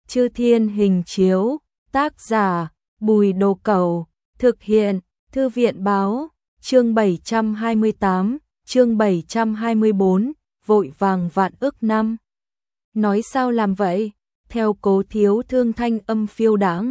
Chư Thiên Hình Chiếu, tác giả, Bùi Đồ Cẩu, thực hiện, Thư viện Báo, chương 728, chương 724, vội vàng vạn ức năm. Nói sao làm vậy? Theo Cố Thiếu Thương thanh âm phiêu đãng,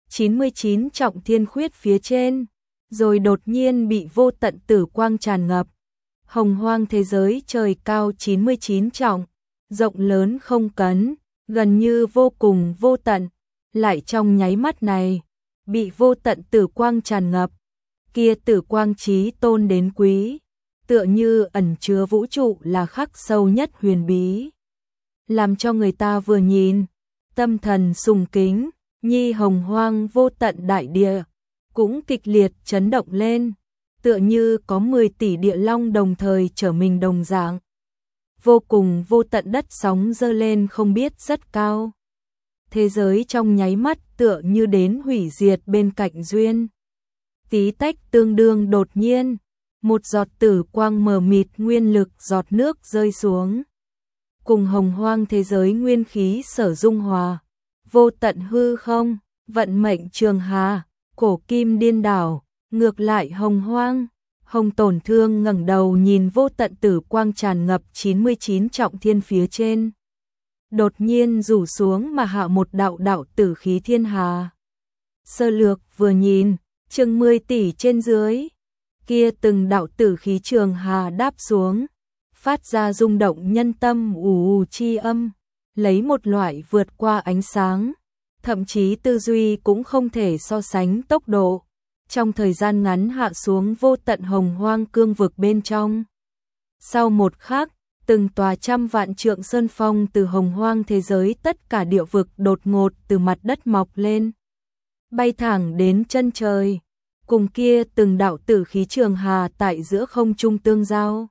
99 trọng thiên khuyết phía trên, rồi đột nhiên bị vô tận tử quang tràn ngập. Hồng hoang thế giới trời cao 99 trọng, rộng lớn không cấn, gần như vô cùng vô tận, lại trong nháy mắt này, bị vô tận tử quang tràn ngập. Kia tử quang chí tôn đến quý, tựa như ẩn chứa vũ trụ là khắc sâu nhất huyền bí. Làm cho người ta vừa nhìn, tâm thần sùng kính, nhi hồng hoang vô tận đại địa, cũng kịch liệt chấn động lên, tựa như có 10 tỷ địa long đồng thời trở mình đồng dạng. Vô cùng vô tận đất sóng dơ lên không biết rất cao. Thế giới trong nháy mắt tựa như đến hủy diệt bên cạnh duyên. Tí tách tương đương đột nhiên, một giọt tử quang mờ mịt nguyên lực giọt nước rơi xuống. Cùng hồng hoang thế giới nguyên khí sở dung hòa, vô tận hư không, vận mệnh trường hà, cổ kim điên đảo, ngược lại hồng hoang. Hồng Tổn Thương ngẩng đầu nhìn vô tận tử quang tràn ngập 99 trọng thiên phía trên. Đột nhiên rủ xuống mà hạ một đạo đạo tử khí thiên hà. Sơ lược vừa nhìn, chừng 10 tỷ trên dưới. Kia từng đạo tử khí trường hà đáp xuống, phát ra rung động nhân tâm ù chi âm, lấy một loại vượt qua ánh sáng, thậm chí tư duy cũng không thể so sánh tốc độ. Trong thời gian ngắn hạ xuống vô tận hồng hoang cương vực bên trong. Sau một khắc, từng tòa trăm vạn trượng sơn phong từ hồng hoang thế giới tất cả địa vực đột ngột từ mặt đất mọc lên, bay thẳng đến chân trời, cùng kia từng đạo tử khí trường hà tại giữa không trung tương giao.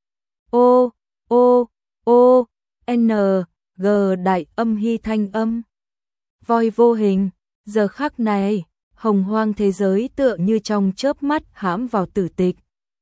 O, O, O, N, G đại âm hy thanh âm. Voi vô hình, giờ khắc này, hồng hoang thế giới tựa như trong chớp mắt hãm vào tử tịch.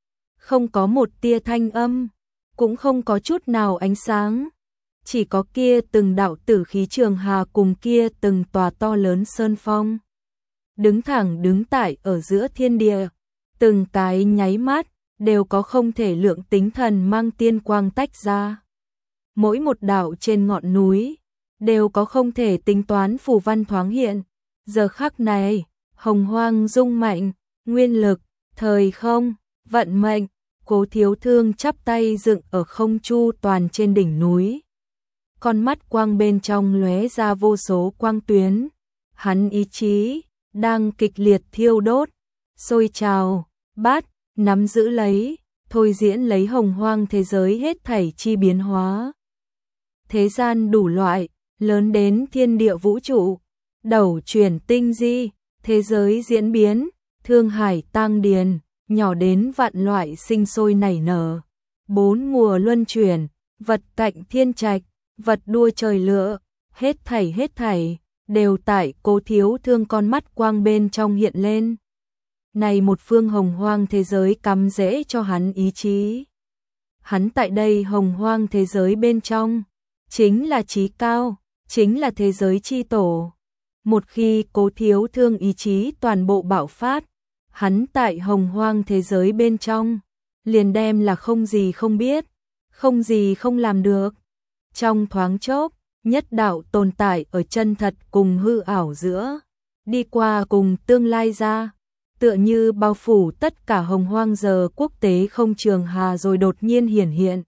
Không có một tia thanh âm, cũng không có chút nào ánh sáng, chỉ có kia từng đạo tử khí trường hà cùng kia từng tòa to lớn sơn phong. Đứng thẳng đứng tại ở giữa thiên địa, từng cái nháy mắt, đều có không thể lượng tính thần mang tiên quang tách ra. Mỗi một đạo trên ngọn núi, đều có không thể tính toán phù văn thoáng hiện. Giờ khắc này, hồng hoang rung mạnh, nguyên lực, thời không, vận mệnh, Cố Thiếu Thương chắp tay dựng ở không chu toàn trên đỉnh núi. Con mắt quang bên trong lóe ra vô số quang tuyến, hắn ý chí đang kịch liệt thiêu đốt, sôi trào, bát, nắm giữ lấy, thôi diễn lấy hồng hoang thế giới hết thảy chi biến hóa. Thế gian đủ loại, lớn đến thiên địa vũ trụ, đẩu chuyển tinh di, thế giới diễn biến, thương hải tang điền, nhỏ đến vạn loại sinh sôi nảy nở. 4 mùa luân chuyển, vật cạnh thiên trạch, vật đua trời lựa, hết thảy, đều tại Cố Thiếu Thương con mắt quang bên trong hiện lên. Này một phương hồng hoang thế giới cắm rễ cho hắn ý chí. Hắn tại đây hồng hoang thế giới bên trong, chính là chí cao, chính là thế giới chi tổ. Một khi Cố Thiếu Thương ý chí toàn bộ bạo phát, hắn tại hồng hoang thế giới bên trong, liền đem là không gì không biết, không gì không làm được. Trong thoáng chốc, nhất đạo tồn tại ở chân thật cùng hư ảo giữa, đi qua cùng tương lai ra, tựa như bao phủ tất cả hồng hoang giờ quốc tế không trường hà rồi đột nhiên hiển hiện.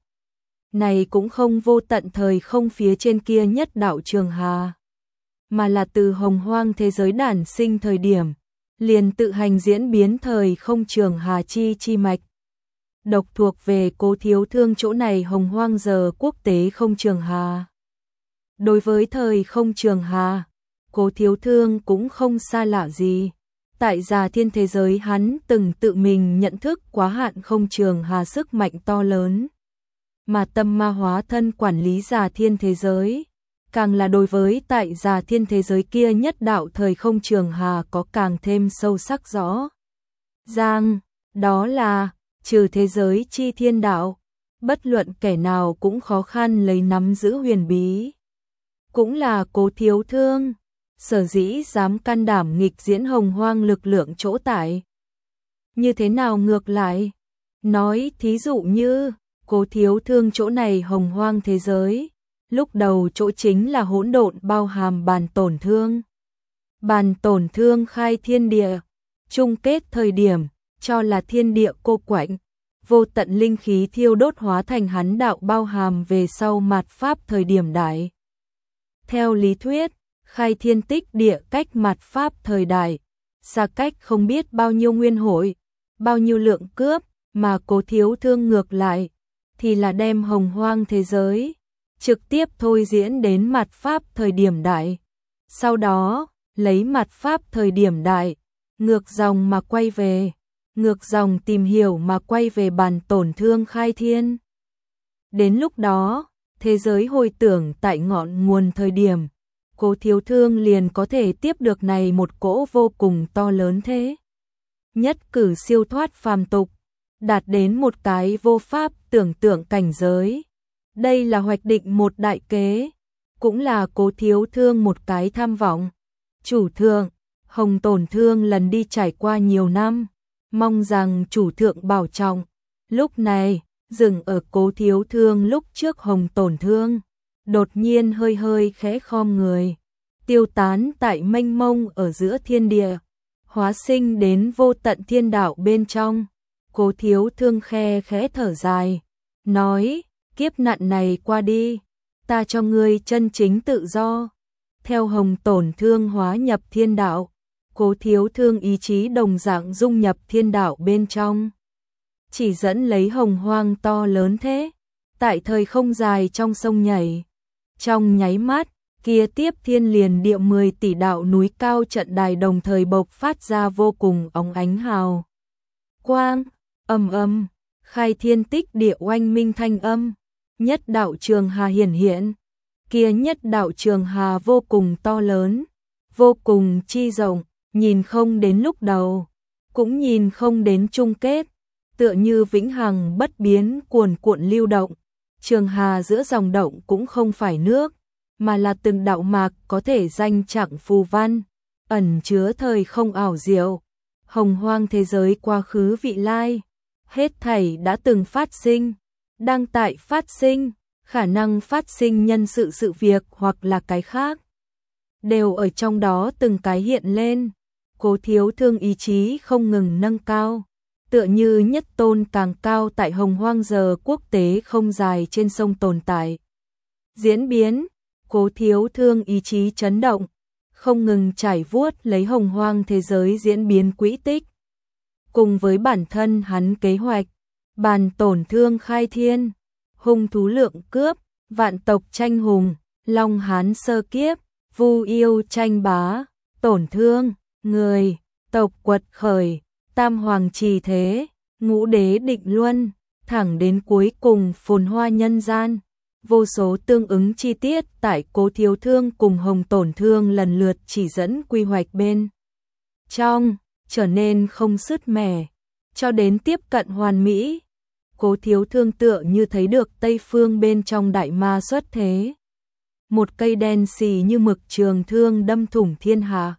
Này cũng không vô tận thời không phía trên kia nhất đạo trường hà, mà là từ hồng hoang thế giới đản sinh thời điểm, liền tự hành diễn biến thời không trường hà chi mạch. Độc thuộc về Cố Thiếu Thương chỗ này hồng hoang giờ quốc tế không trường hà. Đối với thời không trường hà, Cố Thiếu Thương cũng không xa lạ gì. Tại Già Thiên thế giới hắn từng tự mình nhận thức quá hạn không trường hà sức mạnh to lớn. Mà tâm ma hóa thân quản lý Già Thiên thế giới, càng là đối với tại Già Thiên thế giới kia nhất đạo thời không trường hà có càng thêm sâu sắc rõ ràng, đó là trừ thế giới chi thiên đạo, bất luận kẻ nào cũng khó khăn lấy nắm giữ huyền bí. cũng là Cố Thiếu Thương, sở dĩ dám can đảm nghịch diễn hồng hoang lực lượng chỗ tại. Như thế nào ngược lại? Nói thí dụ như, Cố Thiếu Thương chỗ này hồng hoang thế giới, lúc đầu chỗ chính là hỗn độn bao hàm bàn tổn thương. Bàn tổn thương khai thiên địa, chung kết thời điểm, cho là thiên địa cô quạnh, vô tận linh khí thiêu đốt hóa thành hắn đạo bao hàm về sau mạt pháp thời điểm đại. Theo lý thuyết, khai thiên tích địa cách mạt pháp thời đại, xa cách không biết bao nhiêu nguyên hội, bao nhiêu lượng cướp, mà Cố Thiếu Thương ngược lại, thì là đem hồng hoang thế giới, trực tiếp thôi diễn đến mạt pháp thời điểm đại. Sau đó, lấy mạt pháp thời điểm đại, ngược dòng mà quay về, ngược dòng tìm hiểu mà quay về bàn tổn thương khai thiên. Đến lúc đó, thế giới hồi tưởng tại ngọn nguồn thời điểm, Cố Thiếu Thương liền có thể tiếp được này một cỗ vô cùng to lớn thế. Nhất cử siêu thoát phàm tục, đạt đến một cái vô pháp tưởng tượng cảnh giới. Đây là hoạch định một đại kế, cũng là Cố Thiếu Thương một cái tham vọng. Chủ thượng, hồng tổn thương lần đi trải qua nhiều năm, mong rằng chủ thượng bảo trọng. Lúc này, dừng ở Cố Thiếu Thương lúc trước hồng tổn thương, đột nhiên hơi hơi khẽ khom người, tiêu tán tại mênh mông ở giữa thiên địa, hóa sinh đến vô tận thiên đạo bên trong. Cố Thiếu Thương khe khẽ thở dài, nói, kiếp nạn này qua đi, ta cho ngươi chân chính tự do. Theo hồng tổn thương hóa nhập thiên đạo, Cố Thiếu Thương ý chí đồng dạng dung nhập thiên đạo bên trong. Chỉ dẫn lấy hồng hoang to lớn thế, tại thời không dài trong sông nhảy. Trong nháy mắt, kia tiếp thiên liền địa 10 tỷ đạo núi cao trận đài đồng thời bộc phát ra vô cùng óng ánh hào quang, ầm, khai thiên tích địa oanh minh thanh âm, nhất đạo trường hà hiển hiện. Kia nhất đạo trường hà vô cùng to lớn, vô cùng chi rộng, nhìn không đến lúc đầu, cũng nhìn không đến chung kết, tựa như vĩnh hằng bất biến cuồn cuộn lưu động. Trường hà giữa dòng động cũng không phải nước, mà là từng đạo mạc có thể danh chẳng phù văn, ẩn chứa thời không ảo diệu. Hồng hoang thế giới quá khứ vị lai, hết thảy đã từng phát sinh, đang tại phát sinh, khả năng phát sinh nhân sự sự việc hoặc là cái khác, đều ở trong đó từng cái hiện lên. Cố Thiếu Thương ý chí không ngừng nâng cao, tựa như nhất tôn càng cao tại hồng hoang giờ quốc tế không dài trên sông tồn tại. Diễn biến, Cố Thiếu Thương ý chí chấn động, không ngừng trải vuốt lấy hồng hoang thế giới diễn biến quỹ tích. Cùng với bản thân hắn kế hoạch, bàn tổn thương khai thiên, hung thú lượng cướp, vạn tộc tranh hùng, long hán sơ kiếp, vu yêu tranh bá, tổn thương, người, tộc quật khởi, tam hoàng trì thế, ngũ đế định luân, thẳng đến cuối cùng phồn hoa nhân gian. Vô số tương ứng chi tiết tại Cố Thiếu Thương cùng hồng tổn thương lần lượt chỉ dẫn quy hoạch bên trong, trở nên không sứt mẻ, cho đến tiếp cận hoàn mỹ. Cố Thiếu Thương tựa như thấy được Tây Phương bên trong đại ma xuất thế. Một cây đen xì như mực trường thương đâm thủng thiên hạ.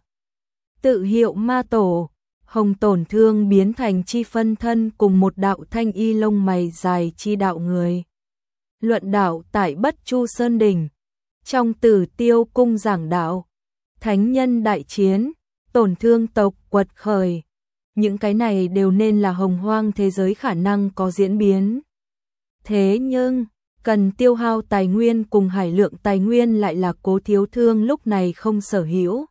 Tự hiệu ma tổ, hồng tổn thương biến thành chi phân thân cùng một đạo thanh y lông mày dài chi đạo người. Luận đạo tại Bất Chu Sơn Đỉnh, trong Tử Tiêu Cung giảng đạo, thánh nhân đại chiến, tổn thương tộc quật khởi. Những cái này đều nên là hồng hoang thế giới khả năng có diễn biến. Thế nhưng, cần tiêu hao tài nguyên cùng hải lượng tài nguyên lại là Cố Thiếu Thương lúc này không sở hữu.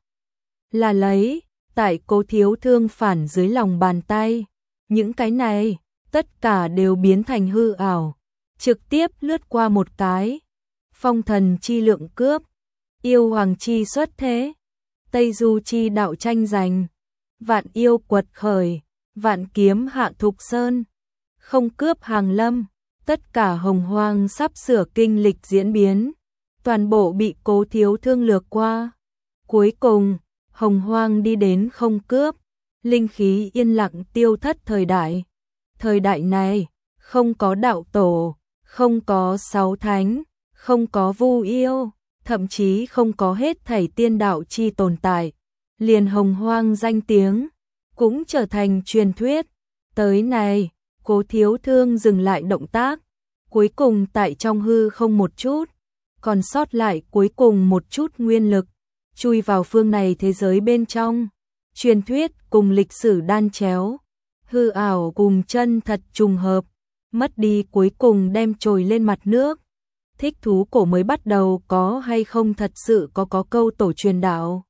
Là lấy, tại Cố Thiếu Thương phản dưới lòng bàn tay. Những cái này, tất cả đều biến thành hư ảo, trực tiếp lướt qua một cái. Phong thần chi lượng cướp, yêu hoàng chi xuất thế, Tây Du chi đạo tranh giành, vạn yêu quật khởi, vạn kiếm hạ thục sơn, không cướp hàng lâm, tất cả hồng hoang sắp sửa kinh lịch diễn biến, toàn bộ bị Cố Thiếu Thương lược qua. Cuối cùng, hồng hoang đi đến không cướp, linh khí yên lặng tiêu thất thời đại. Thời đại này, không có đạo tổ, không có sáu thánh, không có vu yêu, thậm chí không có hết thảy tiên đạo chi tồn tại, liền hồng hoang danh tiếng, cũng trở thành truyền thuyết. Tới này, Cố Thiếu Thương dừng lại động tác, cuối cùng tại trong hư không một chút, còn sót lại cuối cùng một chút nguyên lực, chui vào phương này thế giới bên trong. Truyền thuyết cùng lịch sử đan chéo, hư ảo cùng chân thật trùng hợp, mất đi cuối cùng đem trồi lên mặt nước. Thích thú cổ mới bắt đầu có hay không thật sự có câu tổ truyền đạo.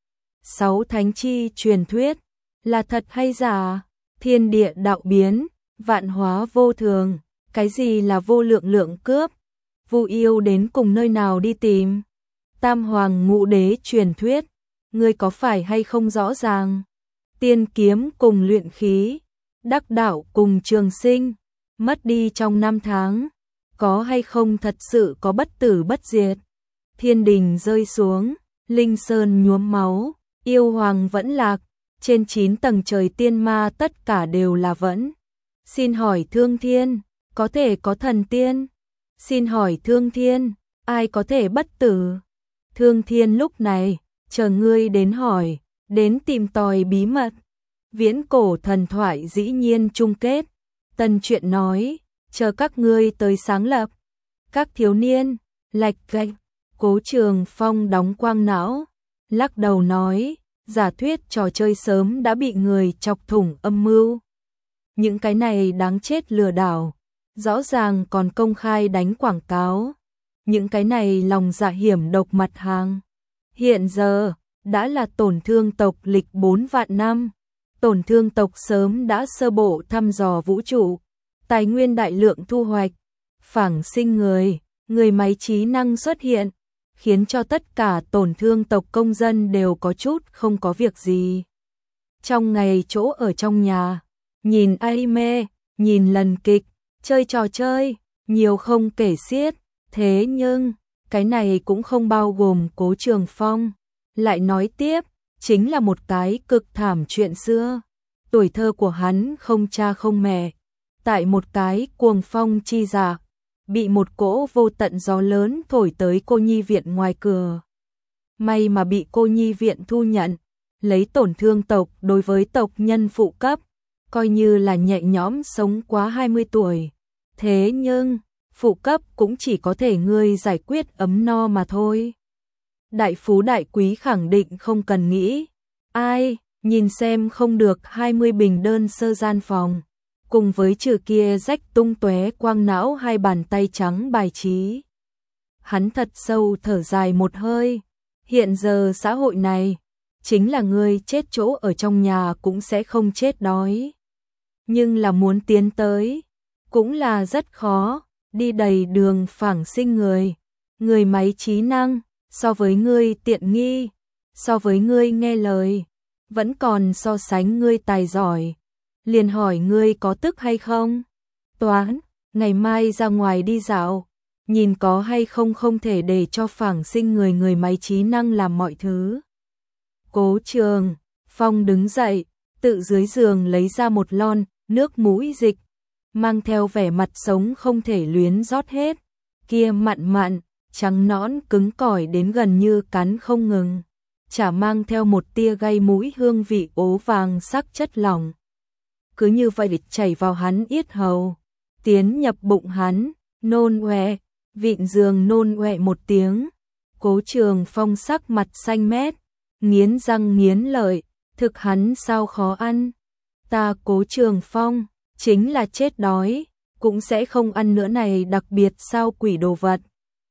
6 thánh chi truyền thuyết, là thật hay giả? Thiên địa đạo biến, vạn hóa vô thường, cái gì là vô lượng lượng cướp? Vu yêu đến cùng nơi nào đi tìm? Tam hoàng ngũ đế truyền thuyết, ngươi có phải hay không rõ ràng? Tiên kiếm cùng luyện khí, đắc đạo cùng trường sinh, mất đi trong 5 tháng, có hay không thật sự có bất tử bất diệt? Thiên đình rơi xuống, linh sơn nhuốm máu, yêu hoàng vẫn lạc, trên 9 tầng trời tiên ma tất cả đều là vẫn. Xin hỏi Thương Thiên, có thể có thần tiên? Xin hỏi Thương Thiên, ai có thể bất tử? Thương Thiên lúc này, chờ ngươi đến hỏi, đến tìm tòi bí mật. Viễn cổ thần thoại dĩ nhiên chung kết. Tân Truyện nói, chờ các ngươi tới sáng lập. Các thiếu niên, lạch gạch, Cố Trường Phong đóng quang não, lắc đầu nói, giả thuyết trò chơi sớm đã bị người chọc thủng âm mưu. Những cái này đáng chết lừa đảo, rõ ràng còn công khai đánh quảng cáo. Những cái này lòng dạ hiểm độc mặt hàng. Hiện giờ, đã là Tổn Thương tộc lịch 4 vạn năm. Tổn Thương tộc sớm đã sơ bộ thăm dò vũ trụ, tài nguyên đại lượng thu hoạch, phảng sinh người máy trí năng xuất hiện, khiến cho tất cả Tổn Thương tộc công dân đều có chút không có việc gì. Trong ngày chỗ ở trong nhà, nhìn anime, nhìn lần kịch, chơi trò chơi, nhiều không kể xiết, thế nhưng, cái này cũng không bao gồm Cố Trường Phong. Lại nói tiếp, chính là một cái cực thảm chuyện xưa. Tuổi thơ của hắn không cha không mẹ, tại một cái cuồng phong chi dạ, bị một cỗ vô tận gió lớn thổi tới cô nhi viện ngoài cửa. May mà bị cô nhi viện thu nhận, lấy Tổn Thương tộc đối với tộc nhân phụ cấp, coi như là nhẹ nhõm sống quá 20 tuổi. Thế nhưng, phụ cấp cũng chỉ có thể ngươi giải quyết ấm no mà thôi. Đại phú đại quý khẳng định không cần nghĩ. Ai, nhìn xem không được 20 bình đơn sơ gian phòng, cùng với trừ kia rách tung tóe quang não 2 bàn tay trắng bài trí. Hắn thật sâu thở dài một hơi. Hiện giờ xã hội này, chính là ngươi chết chỗ ở trong nhà cũng sẽ không chết đói. Nhưng là muốn tiến tới, cũng là rất khó, đi đầy đường phảng sinh người máy trí năng, so với ngươi tiện nghi, so với ngươi nghe lời, vẫn còn so sánh ngươi tài giỏi. Liền hỏi ngươi có tức hay không? Toán, ngày mai ra ngoài đi dạo, nhìn có hay không không thể để cho phảng sinh người máy trí năng làm mọi thứ. Cố Trường Phong đứng dậy, tự dưới giường lấy ra một lon nước mũi dịch, mang theo vẻ mặt sống không thể luyến rót hết, kia mặn mặn, trắng nõn cứng cỏi đến gần như cắn không ngừng, chả mang theo một tia gây mũi hương vị ố vàng sắc chất lỏng. Cứ như vậy chảy vào hắn yết hầu, tiến nhập bụng hắn, nôn ọe, vịn giường nôn ọe một tiếng. Cố Trường Phong sắc mặt xanh mét, nghiến răng nghiến lợi, thực hắn sao khó ăn. Ta Cố Trường Phong, chính là chết đói, cũng sẽ không ăn nữa này đặc biệt sao quỷ đồ vật.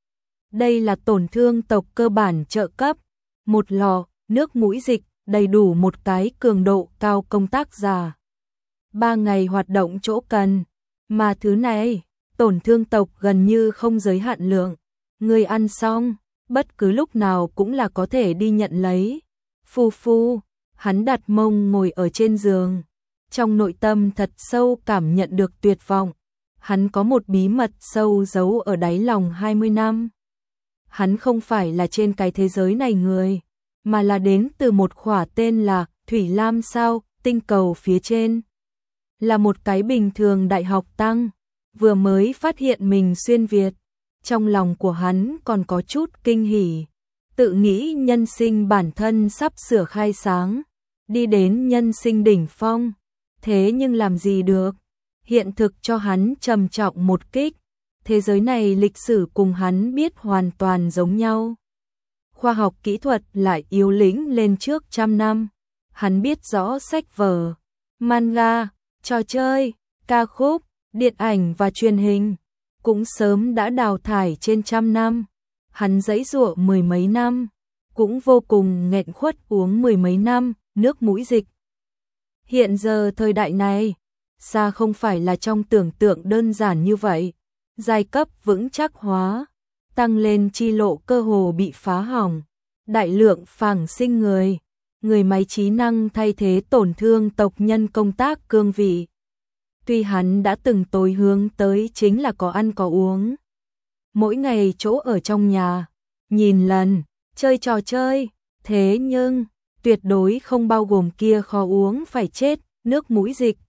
Đây là Tổn Thương tộc cơ bản trợ cấp, một lọ nước mũi dịch đầy đủ một cái cường độ cao công tác giả. 3 ngày hoạt động chỗ cần, mà thứ này, Tổn Thương tộc gần như không giới hạn lượng. Người ăn xong, bất cứ lúc nào cũng là có thể đi nhận lấy. Phu phu, hắn đặt mông ngồi ở trên giường, trong nội tâm thật sâu cảm nhận được tuyệt vọng. Hắn có một bí mật sâu giấu ở đáy lòng 20 năm. Hắn không phải là trên cái thế giới này người, mà là đến từ một khỏa tên là Thủy Lam sao, tinh cầu phía trên. Là một cái bình thường đại học tăng, vừa mới phát hiện mình xuyên Việt, trong lòng của hắn còn có chút kinh hỉ, tự nghĩ nhân sinh bản thân sắp sửa khai sáng, đi đến nhân sinh đỉnh phong, thế nhưng làm gì được, hiện thực cho hắn trầm trọng một kích, thế giới này lịch sử cùng hắn biết hoàn toàn giống nhau. Khoa học kỹ thuật lại yếu lĩnh lên trước 100 năm, hắn biết rõ sách vở, manga, trò chơi, ca khúc, điện ảnh và truyền hình cũng sớm đã đào thải trên 100 năm. Hắn giãy giụa mười mấy năm, cũng vô cùng nghẹn khuất uống mười mấy năm nước mũi dịch. Hiện giờ thời đại này, xa không phải là trong tưởng tượng đơn giản như vậy. Giai cấp vững chắc hóa, tăng lên chi lộ cơ hồ bị phá hỏng, đại lượng phảng sinh người máy trí năng thay thế tổn thương tộc nhân công tác cương vị. Tuy hắn đã từng tối hướng tới chính là có ăn có uống, mỗi ngày chỗ ở trong nhà, nhìn lần, chơi trò chơi, thế nhưng tuyệt đối không bao gồm kia khó uống phải chết, nước mũi dịch.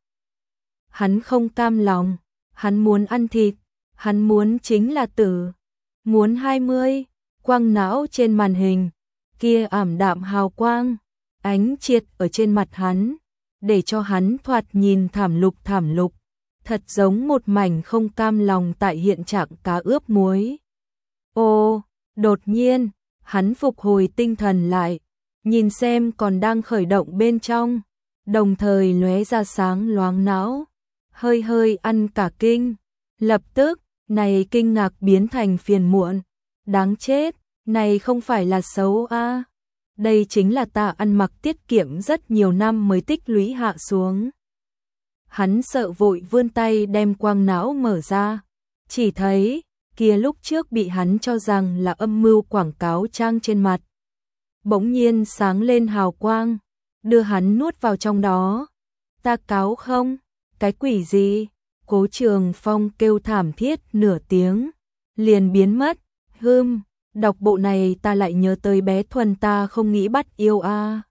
Hắn không cam lòng, hắn muốn ăn thịt, hắn muốn chính là tử, muốn 20, quang não trên màn hình, kia ảm đạm hào quang, ánh triệt ở trên mặt hắn, để cho hắn thoạt nhìn thảm lục, thật giống một mảnh không cam lòng tại hiện trạng cá ướp muối. Ô, đột nhiên, hắn phục hồi tinh thần lại, nhìn xem còn đang khởi động bên trong, đồng thời lóe ra sáng loáng não, hơi ăn cả kinh, lập tức, này kinh ngạc biến thành phiền muộn, đáng chết, này không phải là xấu a, đây chính là ta ăn mặc tiết kiệm rất nhiều năm mới tích lũy hạ xuống. Hắn sợ vội vươn tay đem quang não mở ra, chỉ thấy, kia lúc trước bị hắn cho rằng là âm mưu quảng cáo trang trên mặt. Bỗng nhiên sáng lên hào quang, đưa hắn nuốt vào trong đó. Ta cáo không? Cái quỷ gì? Cố Trường Phong kêu thảm thiết nửa tiếng, liền biến mất. Đọc bộ này ta lại nhớ tới bé Thuần ta không nghĩ bắt yêu a.